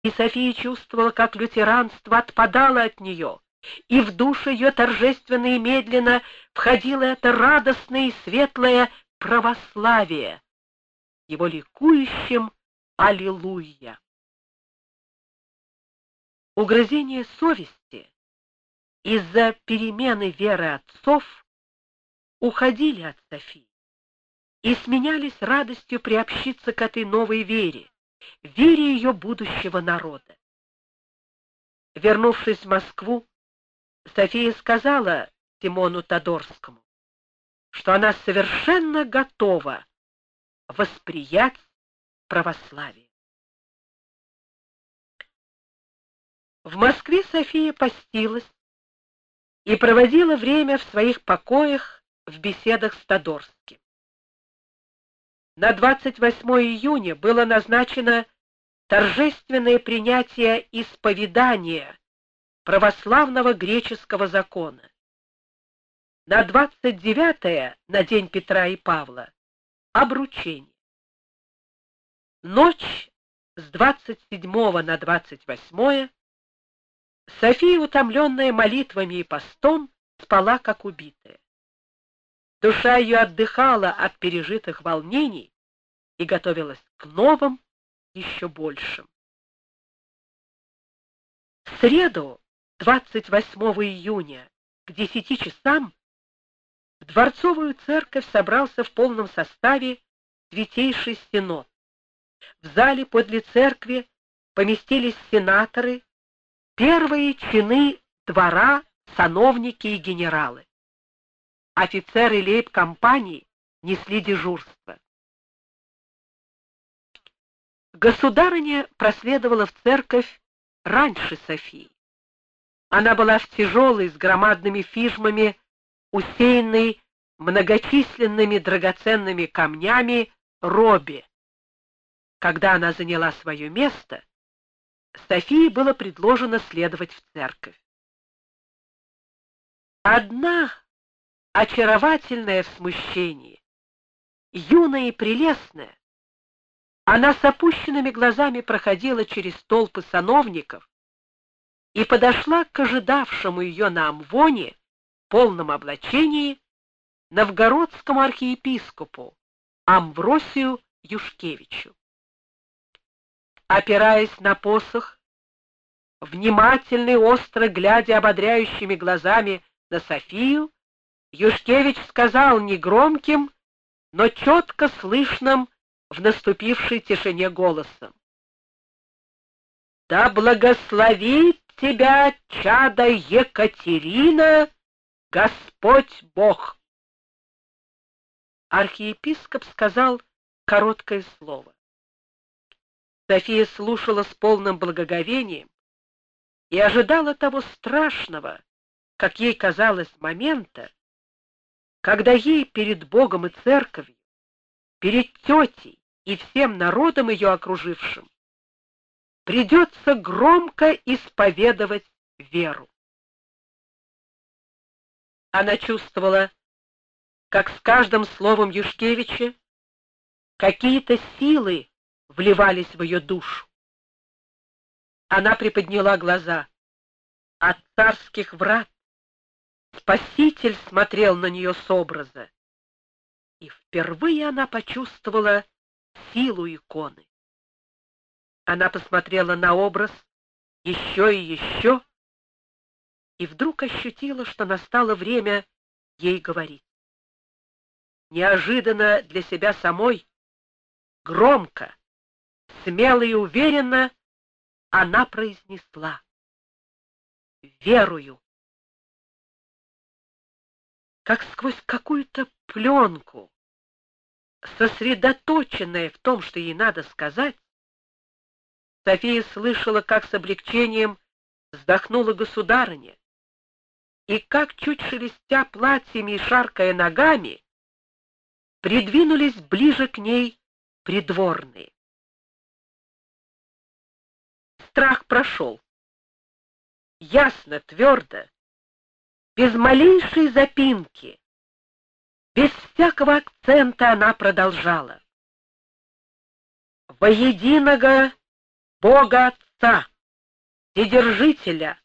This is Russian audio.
И София чувствовала, как лютеранство отпадало от нее, и в душу ее торжественно и медленно входило это радостное и светлое православие, его ликующим «Аллилуйя». Угрызения совести из-за перемены веры отцов уходили от Софии и сменялись радостью приобщиться к этой новой вере, вере ее будущего народа. Вернувшись в Москву, София сказала Симону Тодорскому, что она совершенно готова восприять православие. В Москве София постилась и проводила время в своих покоях в беседах с Тодорским. На 28 июня было назначено торжественное принятие исповедания православного греческого закона. На 29-е, на день Петра и Павла, обручение. Ночь с 27 на 28 София, утомленная молитвами и постом, спала как убитая. Душа ее отдыхала от пережитых волнений и готовилась к новым, еще большим. В среду, 28 июня, к 10 часам, в Дворцовую церковь собрался в полном составе Святейший Синод. В зале подле церкви поместились сенаторы, первые чины двора, сановники и генералы. Офицеры лейб-компании несли дежурство. Государыня проследовала в церковь раньше Софии. Она была в тяжелой, с громадными фижмами, усеянной многочисленными драгоценными камнями робе. Когда она заняла свое место, Софии было предложено следовать в церковь. Одна, очаровательная в смущении, юная и прелестная, она с опущенными глазами проходила через толпы сановников и подошла к ожидавшему ее на амвоне, полном облачении, новгородскому архиепископу Амвросию Юшкевичу. Опираясь на посох, внимательно и остро глядя ободряющими глазами на Софию, Юшкевич сказал негромким, но четко слышным в наступившей тишине голосом: «Да благословит тебя, чадо Екатерина, Господь Бог!» Архиепископ сказал короткое слово. София слушала с полным благоговением и ожидала того страшного, как ей казалось, момента, когда ей перед Богом и церковью, перед тетей и всем народом ее окружившим придется громко исповедовать веру. Она чувствовала, как с каждым словом Юшкевича какие-то силы вливались в ее душу. Она приподняла глаза. От царских врат Спаситель смотрел на нее с образа, и впервые она почувствовала силу иконы. Она посмотрела на образ еще и еще, и вдруг ощутила, что настало время ей говорить. Неожиданно для себя самой, громко, смело и уверенно она произнесла: «Верую». Как сквозь какую-то пленку, сосредоточенная в том, что ей надо сказать, София слышала, как с облегчением вздохнула государыня, и как, чуть шелестя платьями и шаркая ногами, придвинулись ближе к ней придворные. Страх прошел. Ясно, твердо, без малейшей запинки, без всякого акцента она продолжала: «Во единого Бога Творца, Вседержителя,